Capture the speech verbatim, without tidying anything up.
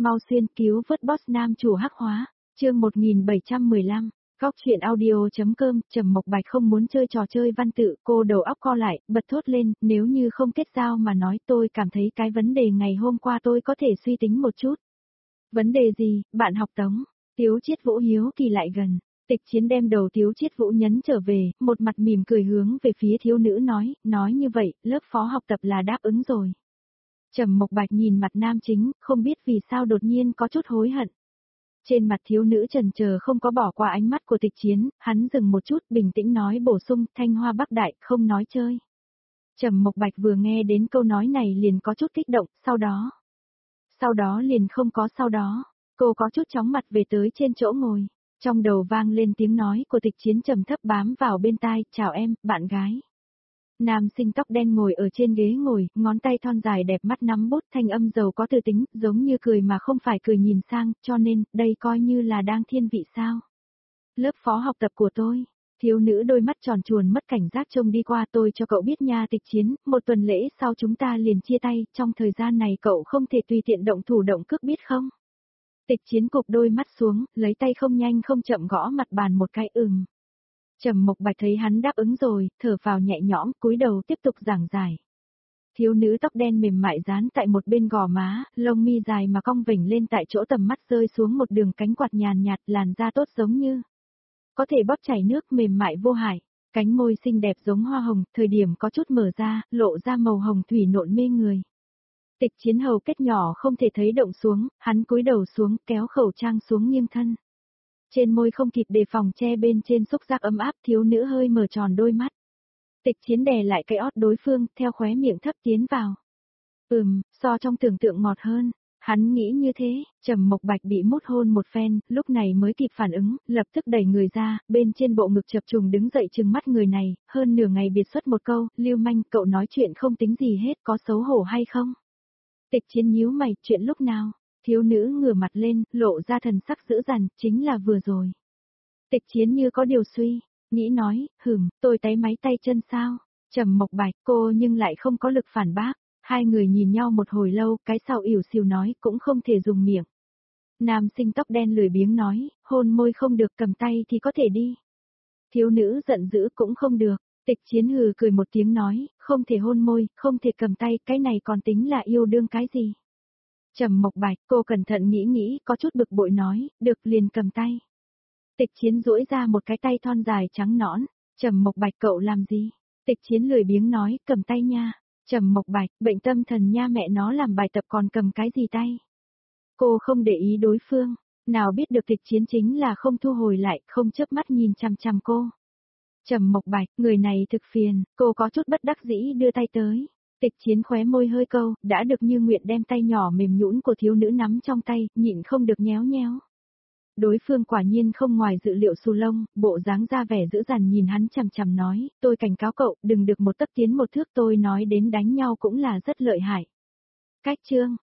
mau xuyên cứu vớt boss nam chủ hắc hóa, chương một nghìn bảy trăm mười lăm, góc chuyện audio.com, Trầm Mộc Bạch không muốn chơi trò chơi văn tự, cô đầu óc co lại, bật thốt lên, nếu như không kết giao mà nói tôi cảm thấy cái vấn đề ngày hôm qua tôi có thể suy tính một chút. Vấn đề gì, bạn học Tống? Tiếu Chiết Vũ hiếu kỳ lại gần. Tịch Chiến đem đầu Tiếu Chiết Vũ nhấn trở về, một mặt mỉm cười hướng về phía thiếu nữ nói, nói như vậy, lớp phó học tập là đáp ứng rồi. Trầm Mộc Bạch nhìn mặt nam chính, không biết vì sao đột nhiên có chút hối hận. Trên mặt thiếu nữ chần chờ không có bỏ qua ánh mắt của Tịch Chiến, hắn dừng một chút bình tĩnh nói bổ sung, Thanh Hoa Bắc Đại, không nói chơi. Trầm Mộc Bạch vừa nghe đến câu nói này liền có chút kích động, sau đó. Sau đó liền không có sau đó, cô có chút chóng mặt về tới trên chỗ ngồi. Trong đầu vang lên tiếng nói của Tịch Chiến trầm thấp bám vào bên tai, chào em, bạn gái. Nam sinh tóc đen ngồi ở trên ghế ngồi, ngón tay thon dài đẹp mắt nắm bút thanh âm giàu có tư tính, giống như cười mà không phải cười nhìn sang, cho nên, đây coi như là đang thiên vị sao. Lớp phó học tập của tôi, thiếu nữ đôi mắt tròn truồn mất cảnh giác trông đi qua tôi cho cậu biết nha Tịch Chiến, một tuần lễ sau chúng ta liền chia tay, trong thời gian này cậu không thể tùy tiện động thủ động cước biết không? Tịch Chiến cụp đôi mắt xuống, lấy tay không nhanh không chậm gõ mặt bàn một cái ừm. Trầm Mộc Bạch thấy hắn đáp ứng rồi, thở vào nhẹ nhõm, cúi đầu tiếp tục giảng giải. Thiếu nữ tóc đen mềm mại dán tại một bên gò má, lông mi dài mà cong vểnh lên tại chỗ tầm mắt rơi xuống một đường cánh quạt nhàn nhạt, làn da tốt giống như có thể bóp chảy nước mềm mại vô hại, cánh môi xinh đẹp giống hoa hồng, thời điểm có chút mở ra, lộ ra màu hồng thủy nộn mê người. Tịch Chiến hầu kết nhỏ không thể thấy động xuống, hắn cúi đầu xuống, kéo khẩu trang xuống nghiêng thân. Trên môi không kịp đề phòng che bên trên xúc giác ấm áp, thiếu nữ hơi mở tròn đôi mắt. Tịch Chiến đè lại cái ót đối phương, theo khóe miệng thấp tiến vào. Ừm, so trong tưởng tượng ngọt hơn. Hắn nghĩ như thế, Trầm Mộc Bạch bị mút hôn một phen, lúc này mới kịp phản ứng, lập tức đẩy người ra, bên trên bộ ngực chập trùng đứng dậy trừng mắt người này, hơn nửa ngày biệt xuất một câu, lưu manh, cậu nói chuyện không tính gì hết, có xấu hổ hay không? Tịch Chiến nhíu mày, chuyện lúc nào? Thiếu nữ ngửa mặt lên, lộ ra thần sắc dữ dằn, chính là vừa rồi. Tịch Chiến như có điều suy, nghĩ nói, hừm, tôi táy máy tay chân sao? Trầm Mộc Bạch, cô nhưng lại không có lực phản bác. Hai người nhìn nhau một hồi lâu, cái sau ỉu xìu nói, cũng không thể dùng miệng. Nam sinh tóc đen lười biếng nói, hôn môi không được, cầm tay thì có thể đi. Thiếu nữ giận dữ cũng không được. Tịch Chiến hừ cười một tiếng nói, không thể hôn môi, không thể cầm tay, cái này còn tính là yêu đương cái gì? Trầm Mộc Bạch, cô cẩn thận nghĩ nghĩ, có chút bực bội nói, được liền cầm tay. Tịch Chiến duỗi ra một cái tay thon dài trắng nõn, Trầm Mộc Bạch cậu làm gì? Tịch Chiến lười biếng nói, cầm tay nha. Trầm Mộc Bạch, bệnh tâm thần nha mẹ nó làm bài tập còn cầm cái gì tay? Cô không để ý đối phương, nào biết được Tịch Chiến chính là không thu hồi lại, không chớp mắt nhìn chằm chằm cô. Trầm Mộc Bạch, người này thực phiền, cô có chút bất đắc dĩ đưa tay tới. Tịch Chiến khóe môi hơi câu, đã được như nguyện đem tay nhỏ mềm nhũn của thiếu nữ nắm trong tay, nhịn không được nhéo nhéo. Đối phương quả nhiên không ngoài dự liệu xù lông, bộ dáng ra vẻ dữ dằn nhìn hắn chằm chằm nói, tôi cảnh cáo cậu, đừng được một tấc tiến một thước, tôi nói đến đánh nhau cũng là rất lợi hại. Cách chương,